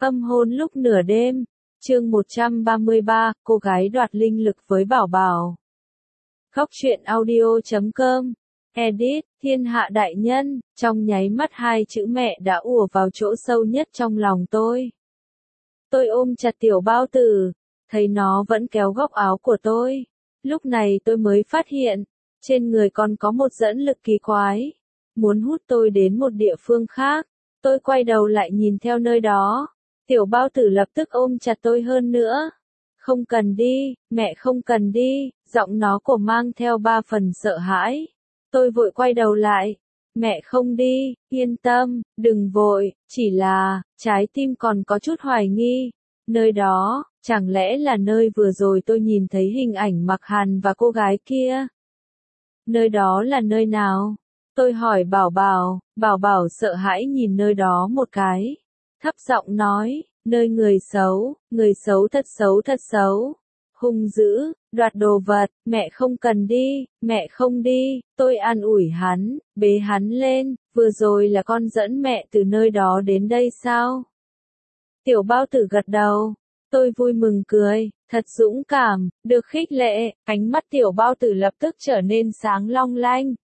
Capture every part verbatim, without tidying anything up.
Âm hôn lúc nửa đêm, chương một trăm ba mươi ba, cô gái đoạt linh lực với Bảo Bảo. Khóc chuyện audio chấm com, edit, thiên hạ đại nhân, trong nháy mắt hai chữ mẹ đã ùa vào chỗ sâu nhất trong lòng tôi. Tôi ôm chặt tiểu bao tử, thấy nó vẫn kéo góc áo của tôi. Lúc này tôi mới phát hiện, trên người còn có một dẫn lực kỳ quái, muốn hút tôi đến một địa phương khác. Tôi quay đầu lại nhìn theo nơi đó. Tiểu bao tử lập tức ôm chặt tôi hơn nữa. Không cần đi, mẹ không cần đi, giọng nó cổ mang theo ba phần sợ hãi. Tôi vội quay đầu lại. Mẹ không đi, yên tâm, đừng vội, chỉ là, trái tim còn có chút hoài nghi. Nơi đó, chẳng lẽ là nơi vừa rồi tôi nhìn thấy hình ảnh Mặc Hàn và cô gái kia? Nơi đó là nơi nào? Tôi hỏi Bảo Bảo, Bảo Bảo sợ hãi nhìn nơi đó một cái. Thấp giọng nói, nơi người xấu, người xấu thật xấu thật xấu. Hung dữ, đoạt đồ vật, mẹ không cần đi, mẹ không đi, tôi an ủi hắn, bế hắn lên, vừa rồi là con dẫn mẹ từ nơi đó đến đây sao? Tiểu bao tử gật đầu, tôi vui mừng cười, thật dũng cảm, được khích lệ, ánh mắt tiểu bao tử lập tức trở nên sáng long lanh.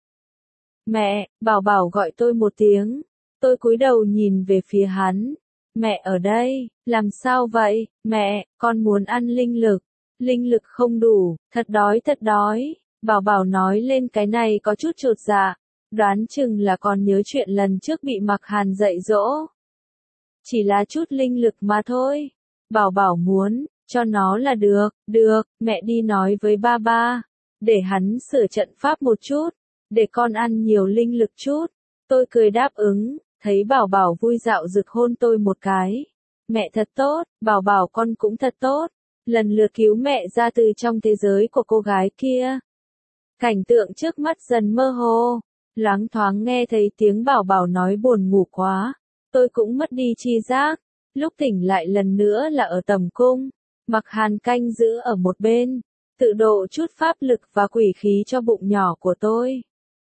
Mẹ, Bảo Bảo gọi tôi một tiếng, tôi cúi đầu nhìn về phía hắn. Mẹ ở đây, làm sao vậy, mẹ, con muốn ăn linh lực, linh lực không đủ, thật đói thật đói, Bảo Bảo nói lên cái này có chút chột dạ, đoán chừng là còn nhớ chuyện lần trước bị Mặc Hàn dạy dỗ. Chỉ là chút linh lực mà thôi, Bảo Bảo muốn, cho nó là được, được, mẹ đi nói với ba ba, để hắn sửa trận pháp một chút, để con ăn nhiều linh lực chút, tôi cười đáp ứng. Thấy Bảo Bảo vui dạo rực hôn tôi một cái. Mẹ thật tốt, Bảo Bảo con cũng thật tốt. Lần lượt cứu mẹ ra từ trong thế giới của cô gái kia. Cảnh tượng trước mắt dần mơ hồ. Loáng thoáng nghe thấy tiếng Bảo Bảo nói buồn ngủ quá. Tôi cũng mất đi tri giác. Lúc tỉnh lại lần nữa là ở tầm cung. Mặc Hàn canh giữ ở một bên. Tự độ chút pháp lực và quỷ khí cho bụng nhỏ của tôi.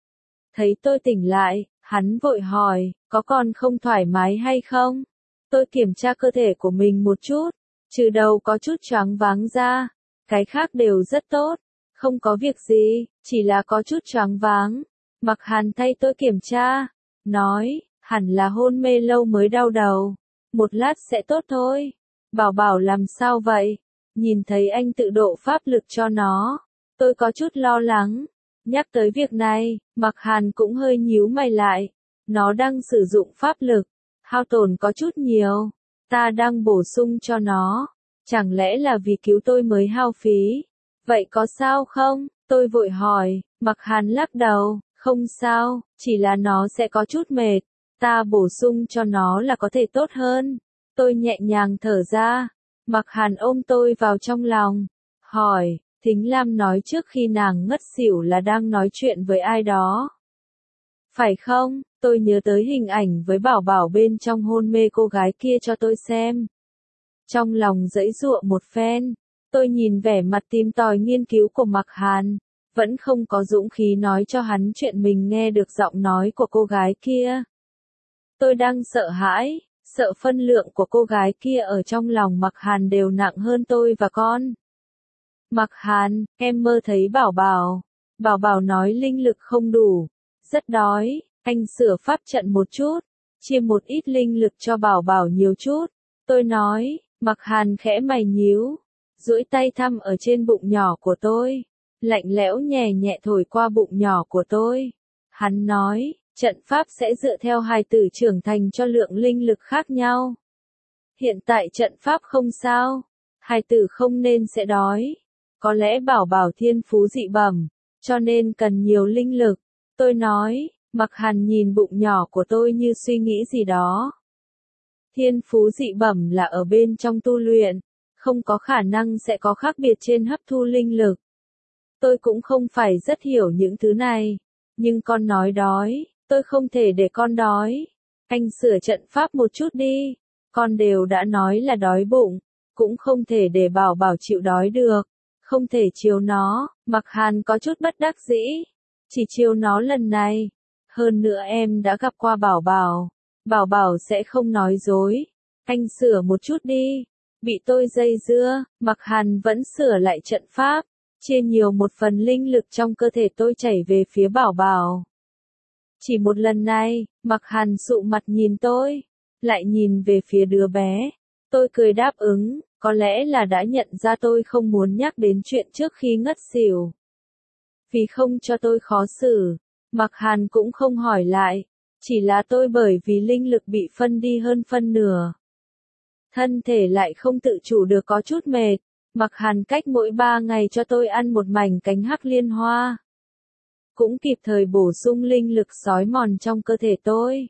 Thấy tôi tỉnh lại. Hắn vội hỏi, có còn không thoải mái hay không? Tôi kiểm tra cơ thể của mình một chút, trừ đầu có chút choáng váng ra, cái khác đều rất tốt, không có việc gì, chỉ là có chút choáng váng. Mặc Hàn thay tôi kiểm tra, nói, hẳn là hôn mê lâu mới đau đầu, một lát sẽ tốt thôi. Bảo Bảo làm sao vậy? Nhìn thấy anh tự độ pháp lực cho nó, tôi có chút lo lắng. Nhắc tới việc này, Mặc Hàn cũng hơi nhíu mày lại. Nó đang sử dụng pháp lực, hao tổn có chút nhiều. Ta đang bổ sung cho nó. Chẳng lẽ là vì cứu tôi mới hao phí? Vậy có sao không? Tôi vội hỏi. Mặc Hàn lắc đầu. Không sao, chỉ là nó sẽ có chút mệt. Ta bổ sung cho nó là có thể tốt hơn. Tôi nhẹ nhàng thở ra. Mặc Hàn ôm tôi vào trong lòng. Hỏi. Thính Lam nói trước khi nàng ngất xỉu là đang nói chuyện với ai đó. Phải không? Tôi nhớ tới hình ảnh với Bảo Bảo bên trong hôn mê cô gái kia cho tôi xem. Trong lòng giãy giụa một phen, tôi nhìn vẻ mặt tìm tòi nghiên cứu của Mặc Hàn, vẫn không có dũng khí nói cho hắn chuyện mình nghe được giọng nói của cô gái kia. Tôi đang sợ hãi, sợ phân lượng của cô gái kia ở trong lòng Mặc Hàn đều nặng hơn tôi và con. Mặc Hàn, em mơ thấy Bảo Bảo. Bảo Bảo nói linh lực không đủ, rất đói, anh sửa pháp trận một chút, chia một ít linh lực cho Bảo Bảo nhiều chút. Tôi nói, Mặc Hàn khẽ mày nhíu, duỗi tay thăm ở trên bụng nhỏ của tôi, lạnh lẽo nhẹ nhẹ thổi qua bụng nhỏ của tôi. Hắn nói, trận pháp sẽ dựa theo hài tử trưởng thành cho lượng linh lực khác nhau. Hiện tại trận pháp không sao, hài tử không nên sẽ đói. Có lẽ Bảo Bảo thiên phú dị bẩm, cho nên cần nhiều linh lực. Tôi nói, Mặc Hàn nhìn bụng nhỏ của tôi như suy nghĩ gì đó. Thiên phú dị bẩm là ở bên trong tu luyện, không có khả năng sẽ có khác biệt trên hấp thu linh lực. Tôi cũng không phải rất hiểu những thứ này, nhưng con nói đói, tôi không thể để con đói. Anh sửa trận pháp một chút đi, con đều đã nói là đói bụng, cũng không thể để Bảo Bảo chịu đói được. Không thể chiều nó, Mặc Hàn có chút bất đắc dĩ. Chỉ chiều nó lần này. Hơn nữa em đã gặp qua Bảo Bảo. Bảo Bảo sẽ không nói dối. Anh sửa một chút đi. Bị tôi dây dưa, Mặc Hàn vẫn sửa lại trận pháp, chia nhiều một phần linh lực trong cơ thể tôi chảy về phía Bảo Bảo. Chỉ một lần này, Mặc Hàn sụ mặt nhìn tôi, lại nhìn về phía đứa bé. Tôi cười đáp ứng, có lẽ là đã nhận ra tôi không muốn nhắc đến chuyện trước khi ngất xỉu. Vì không cho tôi khó xử, Mặc Hàn cũng không hỏi lại, chỉ là tôi bởi vì linh lực bị phân đi hơn phân nửa. Thân thể lại không tự chủ được có chút mệt, Mặc Hàn cách mỗi ba ngày cho tôi ăn một mảnh cánh hắc liên hoa. Cũng kịp thời bổ sung linh lực xói mòn trong cơ thể tôi.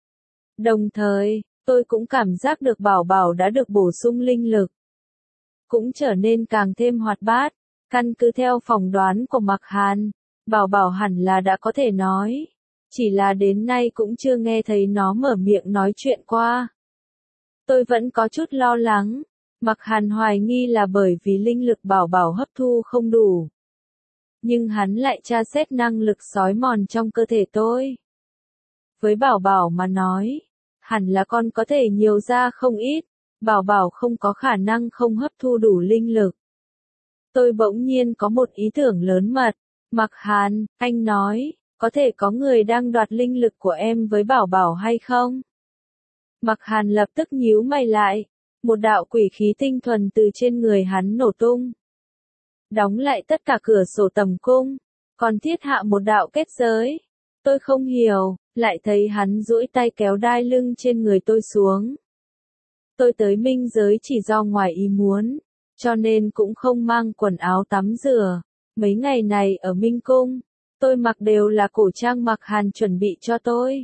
Đồng thời, tôi cũng cảm giác được Bảo Bảo đã được bổ sung linh lực. Cũng trở nên càng thêm hoạt bát, căn cứ theo phỏng đoán của Mặc Hàn, Bảo Bảo hẳn là đã có thể nói. Chỉ là đến nay cũng chưa nghe thấy nó mở miệng nói chuyện qua. Tôi vẫn có chút lo lắng, Mặc Hàn hoài nghi là bởi vì linh lực Bảo Bảo hấp thu không đủ. Nhưng hắn lại tra xét năng lực xói mòn trong cơ thể tôi. Với Bảo Bảo mà nói, hẳn là con có thể nhiều ra không ít, Bảo Bảo không có khả năng không hấp thu đủ linh lực. Tôi bỗng nhiên có một ý tưởng lớn mật, Mặc Hàn, anh nói, có thể có người đang đoạt linh lực của em với Bảo Bảo hay không? Mặc Hàn lập tức nhíu mày lại, một đạo quỷ khí tinh thuần từ trên người hắn nổ tung. Đóng lại tất cả cửa sổ tầm cung, còn thiết hạ một đạo kết giới. Tôi không hiểu, lại thấy hắn duỗi tay kéo đai lưng trên người tôi xuống. Tôi tới minh giới chỉ do ngoài ý muốn, cho nên cũng không mang quần áo tắm rửa. Mấy ngày này ở Minh Cung, tôi mặc đều là cổ trang Mặc Hàn chuẩn bị cho tôi.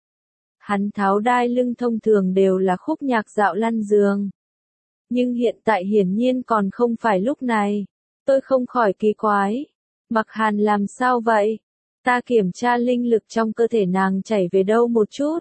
Hắn tháo đai lưng thông thường đều là khúc nhạc dạo lăn giường. Nhưng hiện tại hiển nhiên còn không phải lúc này. Tôi không khỏi kỳ quái. Mặc Hàn làm sao vậy? Ta kiểm tra linh lực trong cơ thể nàng chảy về đâu một chút.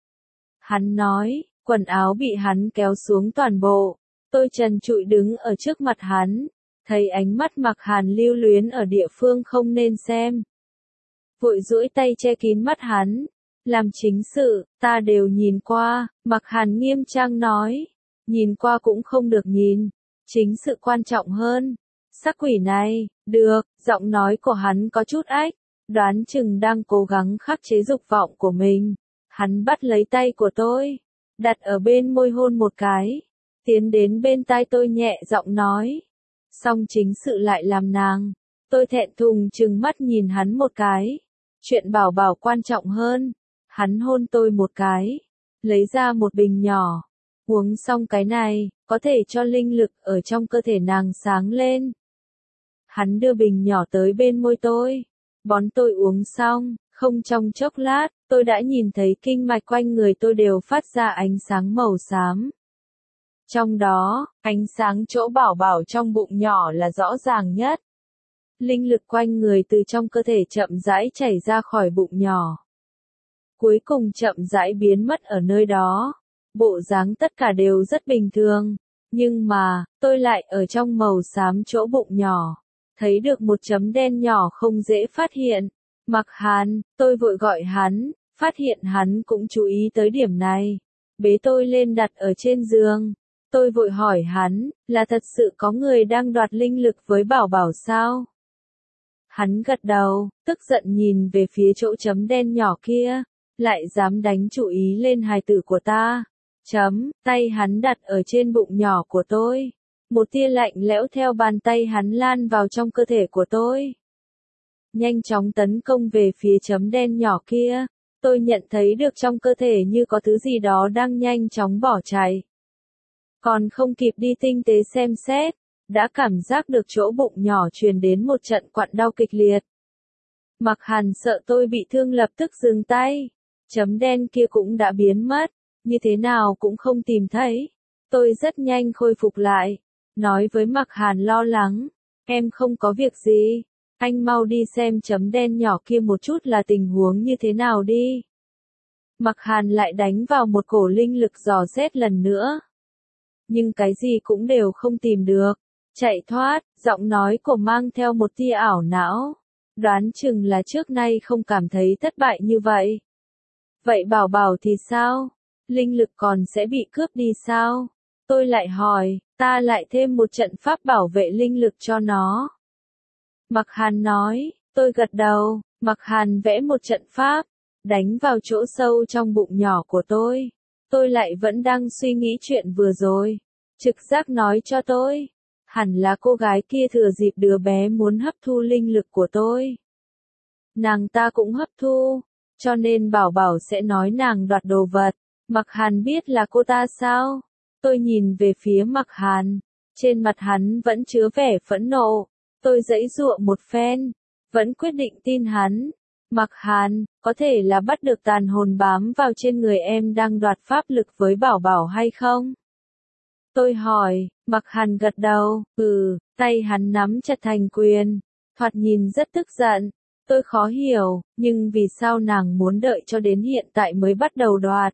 Hắn nói, quần áo bị hắn kéo xuống toàn bộ. Tôi trần trụi đứng ở trước mặt hắn, thấy ánh mắt Mặc Hàn lưu luyến ở địa phương không nên xem. Vội duỗi tay che kín mắt hắn. Làm chính sự, ta đều nhìn qua, Mặc Hàn nghiêm trang nói. Nhìn qua cũng không được nhìn, chính sự quan trọng hơn. Sắc quỷ này, được, giọng nói của hắn có chút ách, đoán chừng đang cố gắng khắc chế dục vọng của mình. Hắn bắt lấy tay của tôi, đặt ở bên môi hôn một cái, tiến đến bên tai tôi nhẹ giọng nói. Xong chính sự lại làm nàng. Tôi thẹn thùng trừng mắt nhìn hắn một cái. Chuyện Bảo Bảo quan trọng hơn. Hắn hôn tôi một cái, lấy ra một bình nhỏ. Uống xong cái này, có thể cho linh lực ở trong cơ thể nàng sáng lên. Hắn đưa bình nhỏ tới bên môi tôi, bón tôi uống xong, không trong chốc lát, tôi đã nhìn thấy kinh mạch quanh người tôi đều phát ra ánh sáng màu xám. Trong đó, ánh sáng chỗ Bảo Bảo trong bụng nhỏ là rõ ràng nhất. Linh lực quanh người từ trong cơ thể chậm rãi chảy ra khỏi bụng nhỏ. Cuối cùng chậm rãi biến mất ở nơi đó. Bộ dáng tất cả đều rất bình thường. Nhưng mà, tôi lại ở trong màu xám chỗ bụng nhỏ. Thấy được một chấm đen nhỏ không dễ phát hiện. Mặc Hàn, tôi vội gọi hắn, phát hiện hắn cũng chú ý tới điểm này. Bế tôi lên đặt ở trên giường. Tôi vội hỏi hắn, là thật sự có người đang đoạt linh lực với Bảo Bảo sao? Hắn gật đầu, tức giận nhìn về phía chỗ chấm đen nhỏ kia, lại dám đánh chủ ý lên hài tử của ta. Chấm, tay hắn đặt ở trên bụng nhỏ của tôi. Một tia lạnh lẽo theo bàn tay hắn lan vào trong cơ thể của tôi. Nhanh chóng tấn công về phía chấm đen nhỏ kia. Tôi nhận thấy được trong cơ thể như có thứ gì đó đang nhanh chóng bỏ chạy. Còn không kịp đi tinh tế xem xét, đã cảm giác được chỗ bụng nhỏ truyền đến một trận quặn đau kịch liệt. Mặc Hàn sợ tôi bị thương lập tức dừng tay. Chấm đen kia cũng đã biến mất, như thế nào cũng không tìm thấy. Tôi rất nhanh khôi phục lại, nói với Mặc Hàn lo lắng, em không có việc gì, anh mau đi xem chấm đen nhỏ kia một chút là tình huống như thế nào đi. Mặc Hàn lại đánh vào một cổ linh lực dò xét lần nữa. Nhưng cái gì cũng đều không tìm được. Chạy thoát, giọng nói của mang theo một tia ảo não. Đoán chừng là trước nay không cảm thấy thất bại như vậy. Vậy Bảo Bảo thì sao? linh lực còn sẽ bị cướp đi sao? Tôi lại hỏi, ta lại thêm một trận pháp bảo vệ linh lực cho nó. Mặc Hàn nói, tôi gật đầu, Mặc Hàn vẽ một trận pháp, đánh vào chỗ sâu trong bụng nhỏ của tôi. Tôi lại vẫn đang suy nghĩ chuyện vừa rồi. Trực giác nói cho tôi, hẳn là cô gái kia thừa dịp đứa bé muốn hấp thu linh lực của tôi. Nàng ta cũng hấp thu, cho nên Bảo Bảo sẽ nói nàng đoạt đồ vật. Mặc Hàn biết là cô ta sao? Tôi nhìn về phía Mặc Hàn, trên mặt hắn vẫn chứa vẻ phẫn nộ. Tôi giãy giụa một phen, vẫn quyết định tin hắn. Mặc Hàn, có thể là bắt được tàn hồn bám vào trên người em đang đoạt pháp lực với Bảo Bảo hay không? Tôi hỏi, Mặc Hàn gật đầu, ừ, tay hắn nắm chặt thành quyền, thoạt nhìn rất tức giận. Tôi khó hiểu, nhưng vì sao nàng muốn đợi cho đến hiện tại mới bắt đầu đoạt?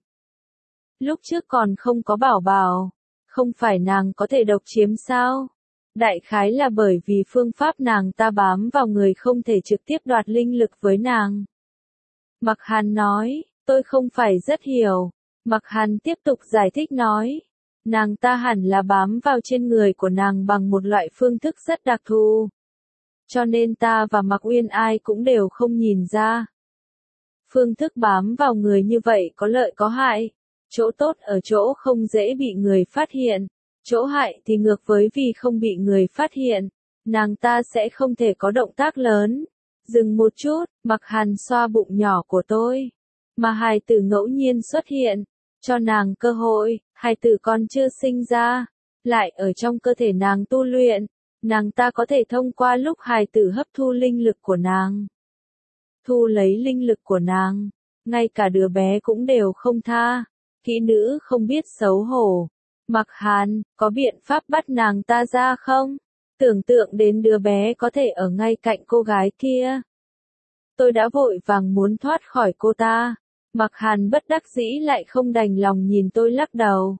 Lúc trước còn không có Bảo Bảo, không phải nàng có thể độc chiếm sao? Đại khái là bởi vì phương pháp nàng ta bám vào người không thể trực tiếp đoạt linh lực với nàng. Mặc Hàn nói, tôi không phải rất hiểu. Mặc Hàn tiếp tục giải thích nói, nàng ta hẳn là bám vào trên người của nàng bằng một loại phương thức rất đặc thù. Cho nên ta và Mạc Uyên ai cũng đều không nhìn ra. Phương thức bám vào người như vậy có lợi có hại. Chỗ tốt ở chỗ không dễ bị người phát hiện. Chỗ hại thì ngược với vì không bị người phát hiện, nàng ta sẽ không thể có động tác lớn. Dừng một chút, Mặc Hàn xoa bụng nhỏ của tôi. Mà hài tử ngẫu nhiên xuất hiện, cho nàng cơ hội, hài tử còn chưa sinh ra, lại ở trong cơ thể nàng tu luyện. Nàng ta có thể thông qua lúc hài tử hấp thu linh lực của nàng. Thu lấy linh lực của nàng, ngay cả đứa bé cũng đều không tha. Kỹ nữ không biết xấu hổ. Mặc Hàn, có biện pháp bắt nàng ta ra không? Tưởng tượng đến đứa bé có thể ở ngay cạnh cô gái kia. Tôi đã vội vàng muốn thoát khỏi cô ta. Mặc Hàn bất đắc dĩ lại không đành lòng nhìn tôi lắc đầu.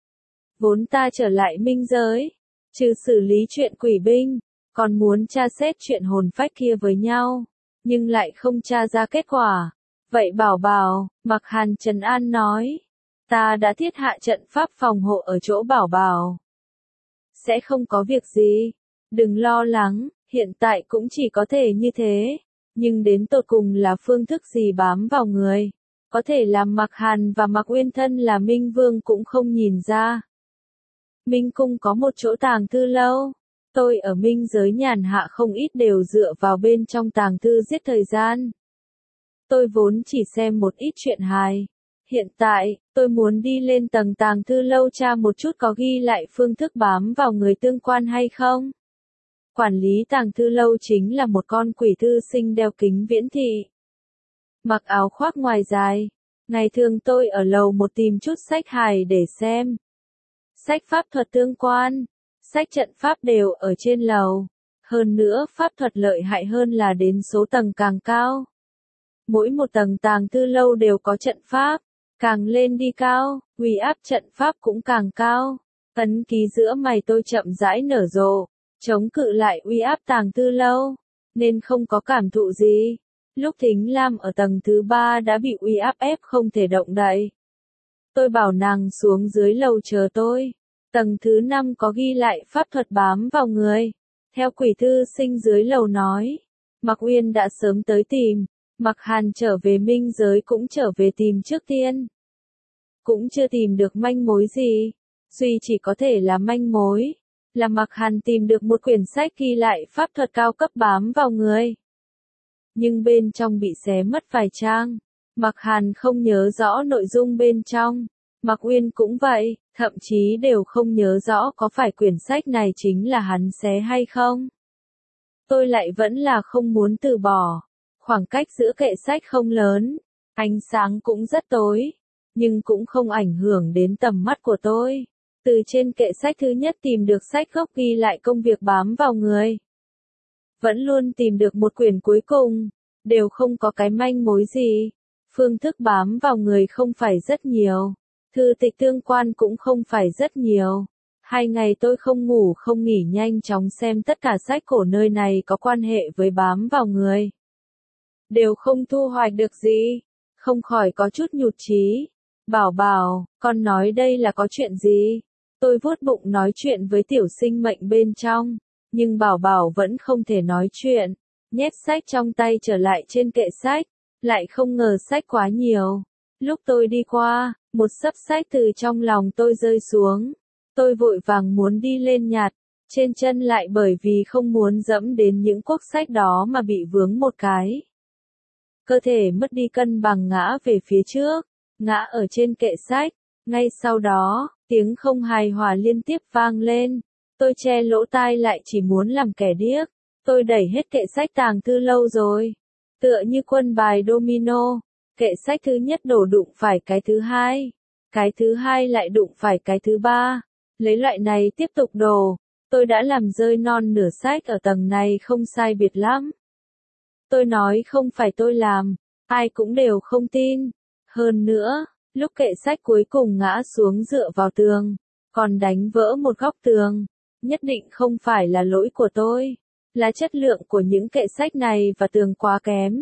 Vốn ta trở lại minh giới, trừ xử lý chuyện quỷ binh, còn muốn tra xét chuyện hồn phách kia với nhau, nhưng lại không tra ra kết quả. Vậy Bảo Bảo, Mặc Hàn trấn an nói, ta đã thiết hạ trận pháp phòng hộ ở chỗ Bảo Bảo. Sẽ không có việc gì, đừng lo lắng, hiện tại cũng chỉ có thể như thế, nhưng đến tột cùng là phương thức gì bám vào người, có thể làm Mặc Hàn và Mạc Uyên thân là Minh Vương cũng không nhìn ra. Minh Cung có một chỗ tàng thư lâu, tôi ở Minh giới nhàn hạ không ít đều dựa vào bên trong tàng thư giết thời gian. Tôi vốn chỉ xem một ít chuyện hài. Hiện tại, tôi muốn đi lên tầng tàng thư lâu tra một chút có ghi lại phương thức bám vào người tương quan hay không. Quản lý tàng thư lâu chính là một con quỷ thư sinh đeo kính viễn thị. Mặc áo khoác ngoài dài. Ngày thường tôi ở lầu một tìm chút sách hài để xem. Sách pháp thuật tương quan, sách trận pháp đều ở trên lầu. Hơn nữa pháp thuật lợi hại hơn là đến số tầng càng cao. Mỗi một tầng tàng thư lâu đều có trận pháp. Càng lên đi cao, uy áp trận pháp cũng càng cao. Ấn ký giữa mày tôi chậm rãi nở rộ, chống cự lại uy áp tàng thư lâu, nên không có cảm thụ gì. Lúc Thính Lam ở tầng thứ ba đã bị uy áp ép không thể động đậy. Tôi bảo nàng xuống dưới lầu chờ tôi. Tầng thứ năm có ghi lại pháp thuật bám vào người. Theo quỷ thư sinh dưới lầu nói, Mạc Uyên đã sớm tới tìm. Mặc Hàn trở về minh giới cũng trở về tìm trước tiên. Cũng chưa tìm được manh mối gì. Duy chỉ có thể là manh mối. Là Mặc Hàn tìm được một quyển sách ghi lại pháp thuật cao cấp bám vào người. Nhưng bên trong bị xé mất vài trang. Mặc Hàn không nhớ rõ nội dung bên trong. Mạc Uyên cũng vậy, thậm chí đều không nhớ rõ có phải quyển sách này chính là hắn xé hay không. Tôi lại vẫn là không muốn từ bỏ. Khoảng cách giữa kệ sách không lớn, ánh sáng cũng rất tối, nhưng cũng không ảnh hưởng đến tầm mắt của tôi. Từ trên kệ sách thứ nhất tìm được sách gốc ghi lại công việc bám vào người. Vẫn luôn tìm được một quyển cuối cùng, đều không có cái manh mối gì. Phương thức bám vào người không phải rất nhiều, thư tịch tương quan cũng không phải rất nhiều. Hai ngày tôi không ngủ không nghỉ nhanh chóng xem tất cả sách cổ nơi này có quan hệ với bám vào người. Đều không thu hoạch được gì, không khỏi có chút nhụt chí. Bảo bảo, con nói đây là có chuyện gì? Tôi vuốt bụng nói chuyện với tiểu sinh mệnh bên trong, nhưng bảo bảo vẫn không thể nói chuyện, nhét sách trong tay trở lại trên kệ sách, lại không ngờ sách quá nhiều. Lúc tôi đi qua, một xấp sách từ trong lòng tôi rơi xuống, tôi vội vàng muốn đi lên nhặt, trên chân lại bởi vì không muốn dẫm đến những cuốc sách đó mà bị vướng một cái. Cơ thể mất đi cân bằng ngã về phía trước, ngã ở trên kệ sách, ngay sau đó, tiếng không hài hòa liên tiếp vang lên, tôi che lỗ tai lại chỉ muốn làm kẻ điếc, tôi đẩy hết kệ sách tàng thư lâu rồi, tựa như quân bài domino, kệ sách thứ nhất đổ đụng phải cái thứ hai, cái thứ hai lại đụng phải cái thứ ba, lấy loại này tiếp tục đổ, tôi đã làm rơi non nửa sách ở tầng này không sai biệt lắm. Tôi nói không phải tôi làm, ai cũng đều không tin. Hơn nữa, lúc kệ sách cuối cùng ngã xuống dựa vào tường, còn đánh vỡ một góc tường, nhất định không phải là lỗi của tôi, là chất lượng của những kệ sách này và tường quá kém.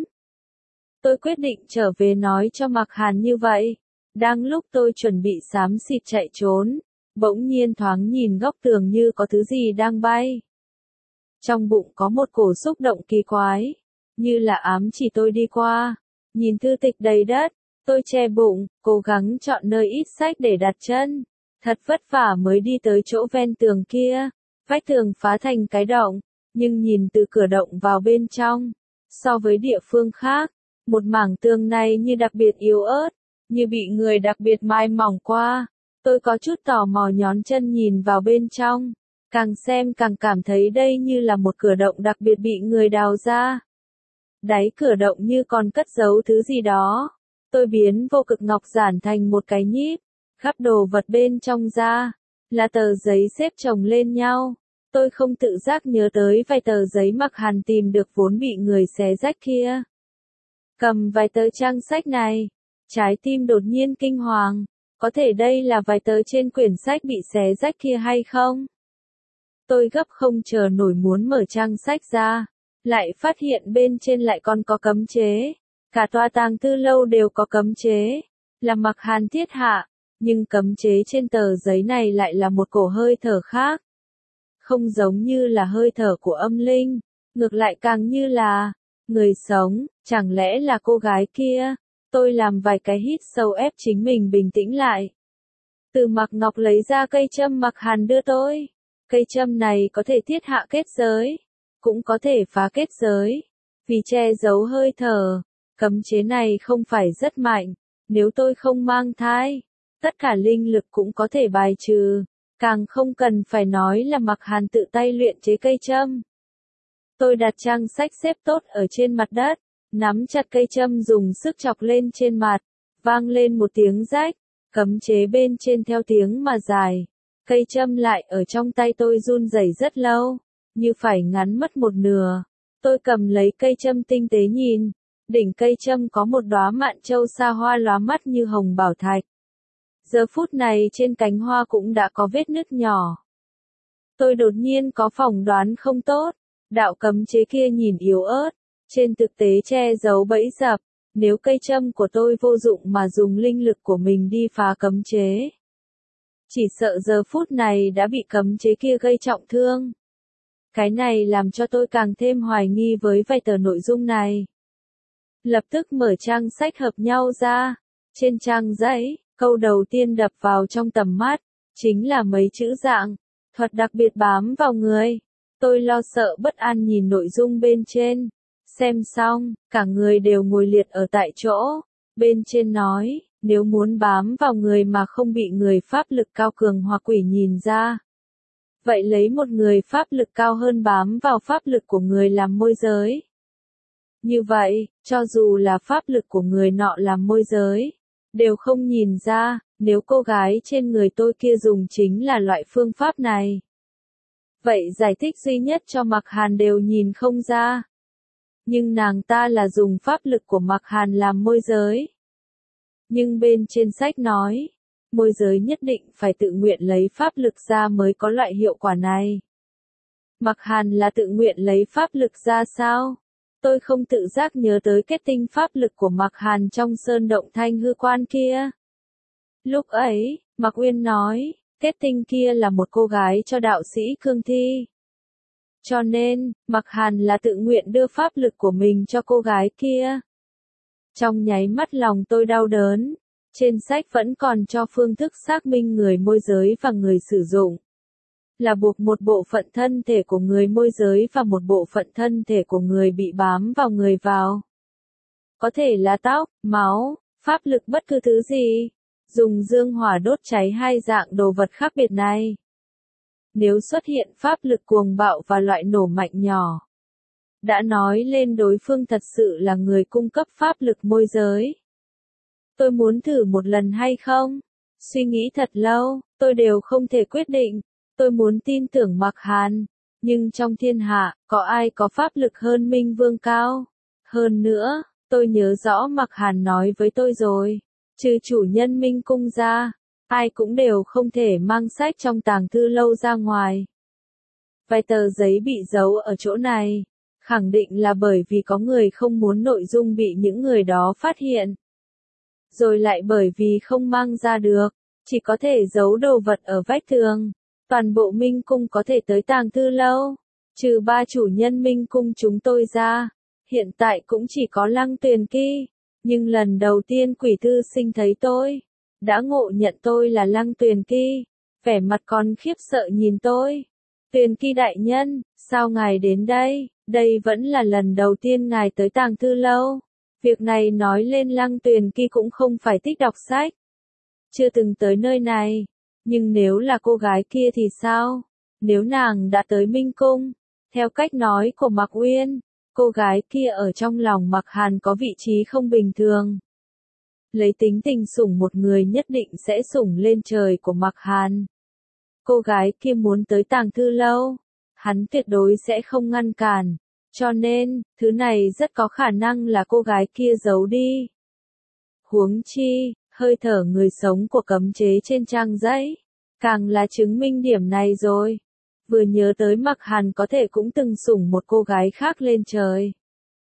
Tôi quyết định trở về nói cho Mạc Hàn như vậy. Đang lúc tôi chuẩn bị xám xịt chạy trốn, bỗng nhiên thoáng nhìn góc tường như có thứ gì đang bay. Trong bụng có một cổ xúc động kỳ quái, như là ám chỉ tôi đi qua. Nhìn thư tịch đầy đất, tôi che bụng, cố gắng chọn nơi ít sách để đặt chân. Thật vất vả mới đi tới chỗ ven tường kia, vách tường phá thành cái động, nhưng nhìn từ cửa động vào bên trong, so với địa phương khác, một mảng tường này như đặc biệt yếu ớt, như bị người đặc biệt mai mỏng qua. Tôi có chút tò mò nhón chân nhìn vào bên trong, càng xem càng cảm thấy đây như là một cửa động đặc biệt bị người đào ra. Đáy cửa động như còn cất giấu thứ gì đó. Tôi biến vô cực ngọc giản thành một cái nhíp, gắp đồ vật bên trong ra, là tờ giấy xếp chồng lên nhau. Tôi không tự giác nhớ tới vài tờ giấy Mạc Hàn tìm được vốn bị người xé rách kia. Cầm vài tờ trang sách này, trái tim đột nhiên kinh hoàng, có thể đây là vài tờ trên quyển sách bị xé rách kia hay không? Tôi gấp không chờ nổi muốn mở trang sách ra, lại phát hiện bên trên lại còn có cấm chế. Cả tòa tàng thư lâu đều có cấm chế, là Mạc Hàn thiết hạ, nhưng cấm chế trên tờ giấy này lại là một cổ hơi thở khác. Không giống như là hơi thở của âm linh, ngược lại càng như là người sống, chẳng lẽ là cô gái kia? Tôi làm vài cái hít sâu ép chính mình bình tĩnh lại. Từ Mạc Ngọc lấy ra cây châm Mạc Hàn đưa tôi. Cây châm này có thể thiết hạ kết giới, cũng có thể phá kết giới, vì che giấu hơi thở. Cấm chế này không phải rất mạnh, nếu tôi không mang thai, tất cả linh lực cũng có thể bài trừ, càng không cần phải nói là Mạc Hàn tự tay luyện chế cây châm. Tôi đặt trang sách xếp tốt ở trên mặt đất, nắm chặt cây châm dùng sức chọc lên trên mặt, vang lên một tiếng rách, cấm chế bên trên theo tiếng mà dài. Cây châm lại ở trong tay tôi run rẩy rất lâu, như phải ngắn mất một nửa. Tôi cầm lấy cây châm tinh tế nhìn, đỉnh cây châm có một đóa mạn châu sa hoa lóa mắt như hồng bảo thạch. Giờ phút này trên cánh hoa cũng đã có vết nứt nhỏ. Tôi đột nhiên có phỏng đoán không tốt, đạo cấm chế kia nhìn yếu ớt, trên thực tế che giấu bẫy dập, nếu cây châm của tôi vô dụng mà dùng linh lực của mình đi phá cấm chế. Chỉ sợ giờ phút này đã bị cấm chế kia gây trọng thương. Cái này làm cho tôi càng thêm hoài nghi với vài tờ nội dung này. Lập tức mở trang sách hợp nhau ra, trên trang giấy, câu đầu tiên đập vào trong tầm mắt, chính là mấy chữ dạng, thuật đặc biệt bám vào người. Tôi lo sợ bất an nhìn nội dung bên trên, xem xong, cả người đều ngồi liệt ở tại chỗ. Bên trên nói, nếu muốn bám vào người mà không bị người pháp lực cao cường hoặc quỷ nhìn ra, vậy lấy một người pháp lực cao hơn bám vào pháp lực của người làm môi giới. Như vậy, cho dù là pháp lực của người nọ làm môi giới, đều không nhìn ra, nếu cô gái trên người tôi kia dùng chính là loại phương pháp này. Vậy giải thích duy nhất cho Mạc Hàn đều nhìn không ra. Nhưng nàng ta là dùng pháp lực của Mạc Hàn làm môi giới. Nhưng bên trên sách nói, môi giới nhất định phải tự nguyện lấy pháp lực ra mới có loại hiệu quả này. Mạc Hàn là tự nguyện lấy pháp lực ra sao? Tôi không tự giác nhớ tới kết tinh pháp lực của Mạc Hàn trong sơn động thanh hư quan kia. Lúc ấy, Mạc Uyên nói, kết tinh kia là một cô gái cho đạo sĩ cương thi. Cho nên, Mạc Hàn là tự nguyện đưa pháp lực của mình cho cô gái kia. Trong nháy mắt lòng tôi đau đớn. Trên sách vẫn còn cho phương thức xác minh người môi giới và người sử dụng. Là buộc một bộ phận thân thể của người môi giới và một bộ phận thân thể của người bị bám vào người vào. Có thể là tóc, máu, pháp lực bất cứ thứ gì. Dùng dương hỏa đốt cháy hai dạng đồ vật khác biệt này. Nếu xuất hiện pháp lực cuồng bạo và loại nổ mạnh nhỏ. Đã nói lên đối phương thật sự là người cung cấp pháp lực môi giới. Tôi muốn thử một lần hay không? Suy nghĩ thật lâu, tôi đều không thể quyết định. Tôi muốn tin tưởng Mạc Hàn. Nhưng trong thiên hạ, có ai có pháp lực hơn Minh Vương Cao? Hơn nữa, tôi nhớ rõ Mạc Hàn nói với tôi rồi. Trừ chủ nhân Minh Cung ra, ai cũng đều không thể mang sách trong tàng thư lâu ra ngoài. Vài tờ giấy bị giấu ở chỗ này. Khẳng định là bởi vì có người không muốn nội dung bị những người đó phát hiện. Rồi lại bởi vì không mang ra được, chỉ có thể giấu đồ vật ở vách tường. Toàn bộ Minh Cung có thể tới tàng thư lâu, trừ ba chủ nhân Minh Cung chúng tôi ra. Hiện tại cũng chỉ có Lăng Tuyền Kỳ. Nhưng lần đầu tiên Quỷ Thư Sinh thấy tôi, đã ngộ nhận tôi là Lăng Tuyền Kỳ. Vẻ mặt còn khiếp sợ nhìn tôi. Tuyền Kỳ đại nhân, sao ngài đến đây? Đây vẫn là lần đầu tiên ngài tới tàng thư lâu. Việc này nói lên Lăng Tuyền Kỳ cũng không phải thích đọc sách. Chưa từng tới nơi này. Nhưng nếu là cô gái kia thì sao? Nếu nàng đã tới Minh Cung, theo cách nói của Mạc Uyên, cô gái kia ở trong lòng Mạc Hàn có vị trí không bình thường. Lấy tính tình sủng một người nhất định sẽ sủng lên trời của Mạc Hàn. Cô gái kia muốn tới tàng thư lâu, hắn tuyệt đối sẽ không ngăn cản. Cho nên, thứ này rất có khả năng là cô gái kia giấu đi. Huống chi, hơi thở người sống của cấm chế trên trang giấy, càng là chứng minh điểm này rồi. Vừa nhớ tới Mạc Hàn có thể cũng từng sủng một cô gái khác lên trời.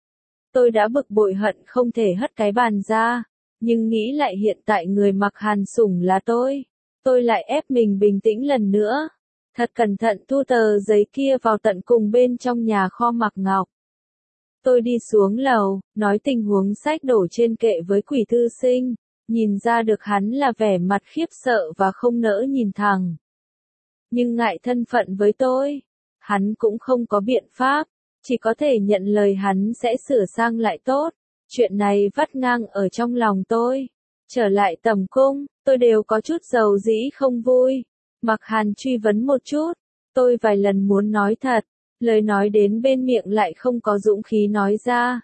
Tôi đã bực bội hận không thể hất cái bàn ra, nhưng nghĩ lại hiện tại người Mạc Hàn sủng là tôi. Tôi lại ép mình bình tĩnh lần nữa. Thật cẩn thận thu tờ giấy kia vào tận cùng bên trong nhà kho Mạc Ngọc. Tôi đi xuống lầu, nói tình huống sách đổ trên kệ với Quỷ Thư Sinh. Nhìn ra được hắn là vẻ mặt khiếp sợ và không nỡ nhìn thẳng. Nhưng ngại thân phận với tôi, hắn cũng không có biện pháp, chỉ có thể nhận lời hắn sẽ sửa sang lại tốt. Chuyện này vắt ngang ở trong lòng tôi. Trở lại tầm cung, tôi đều có chút dầu dĩ không vui. Mạc Hàn truy vấn một chút, tôi vài lần muốn nói thật, lời nói đến bên miệng lại không có dũng khí nói ra.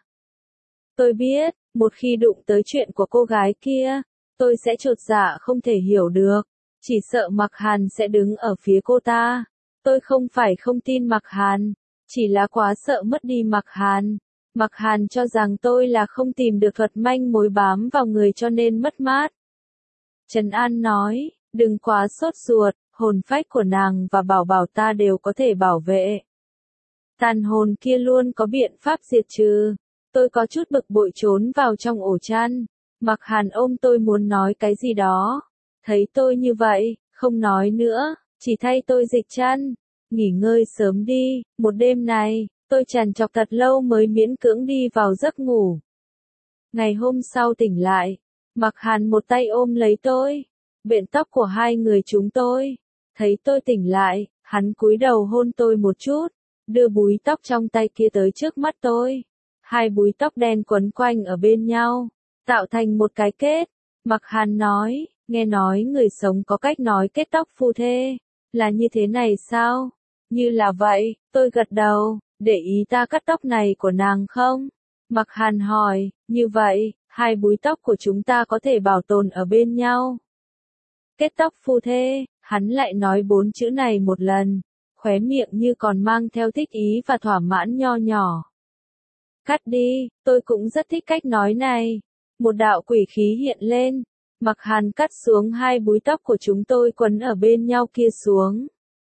Tôi biết, một khi đụng tới chuyện của cô gái kia, tôi sẽ chột dạ không thể hiểu được, chỉ sợ Mạc Hàn sẽ đứng ở phía cô ta. Tôi không phải không tin Mạc Hàn, chỉ là quá sợ mất đi Mạc Hàn. Mạc Hàn cho rằng tôi là không tìm được thuật manh mối bám vào người cho nên mất mát. Trần An nói, đừng quá sốt ruột, hồn phách của nàng và bảo bảo ta đều có thể bảo vệ. Tàn hồn kia luôn có biện pháp diệt trừ. Tôi có chút bực bội trốn vào trong ổ chăn. Mạc Hàn ôm tôi muốn nói cái gì đó. Thấy tôi như vậy, không nói nữa, chỉ thay tôi dịch chăn. Nghỉ ngơi sớm đi, một đêm này, tôi trằn trọc thật lâu mới miễn cưỡng đi vào giấc ngủ. Ngày hôm sau tỉnh lại, Mạc Hàn một tay ôm lấy tôi, bện tóc của hai người chúng tôi. Thấy tôi tỉnh lại, hắn cúi đầu hôn tôi một chút, đưa búi tóc trong tay kia tới trước mắt tôi. Hai búi tóc đen quấn quanh ở bên nhau, tạo thành một cái kết. Mạc Hàn nói, nghe nói người sống có cách nói kết tóc phu thê, là như thế này sao? Như là vậy, tôi gật đầu, để ý ta cắt tóc này của nàng không? Mạc Hàn hỏi, như vậy, hai búi tóc của chúng ta có thể bảo tồn ở bên nhau. Kết tóc phu thê, hắn lại nói bốn chữ này một lần, khóe miệng như còn mang theo thích ý và thỏa mãn nho nhỏ. Cắt đi, tôi cũng rất thích cách nói này. Một đạo quỷ khí hiện lên, Mạc Hàn cắt xuống hai búi tóc của chúng tôi quấn ở bên nhau kia xuống.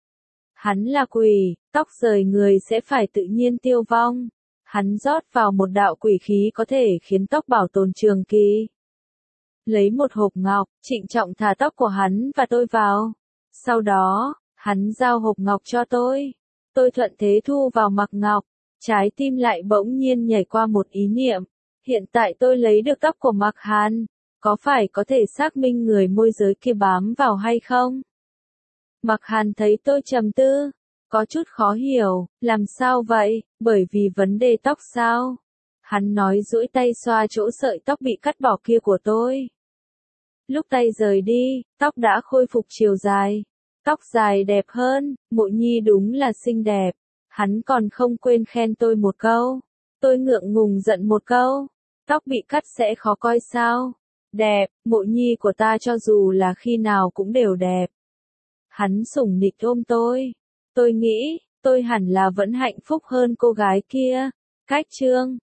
Hắn là quỷ, tóc rời người sẽ phải tự nhiên tiêu vong. Hắn rót vào một đạo quỷ khí có thể khiến tóc bảo tồn trường kỳ. lấy một hộp ngọc, trịnh trọng thả tóc của hắn và tôi vào. Sau đó, hắn giao hộp ngọc cho tôi. Tôi thuận thế thu vào mặc ngọc, trái tim lại bỗng nhiên nhảy qua một ý niệm. Hiện tại tôi lấy được tóc của Mạc Hàn, có phải có thể xác minh người môi giới kia bám vào hay không? Mạc Hàn thấy tôi trầm tư, có chút khó hiểu, làm sao vậy, bởi vì vấn đề tóc sao? Hắn nói duỗi tay xoa chỗ sợi tóc bị cắt bỏ kia của tôi. Lúc tay rời đi, tóc đã khôi phục chiều dài. Tóc dài đẹp hơn, Mộ Nhi đúng là xinh đẹp. Hắn còn không quên khen tôi một câu. Tôi ngượng ngùng giận một câu. Tóc bị cắt sẽ khó coi sao? Đẹp, Mộ Nhi của ta cho dù là khi nào cũng đều đẹp. Hắn sủng nịch ôm tôi. Tôi nghĩ, tôi hẳn là vẫn hạnh phúc hơn cô gái kia. Cách chương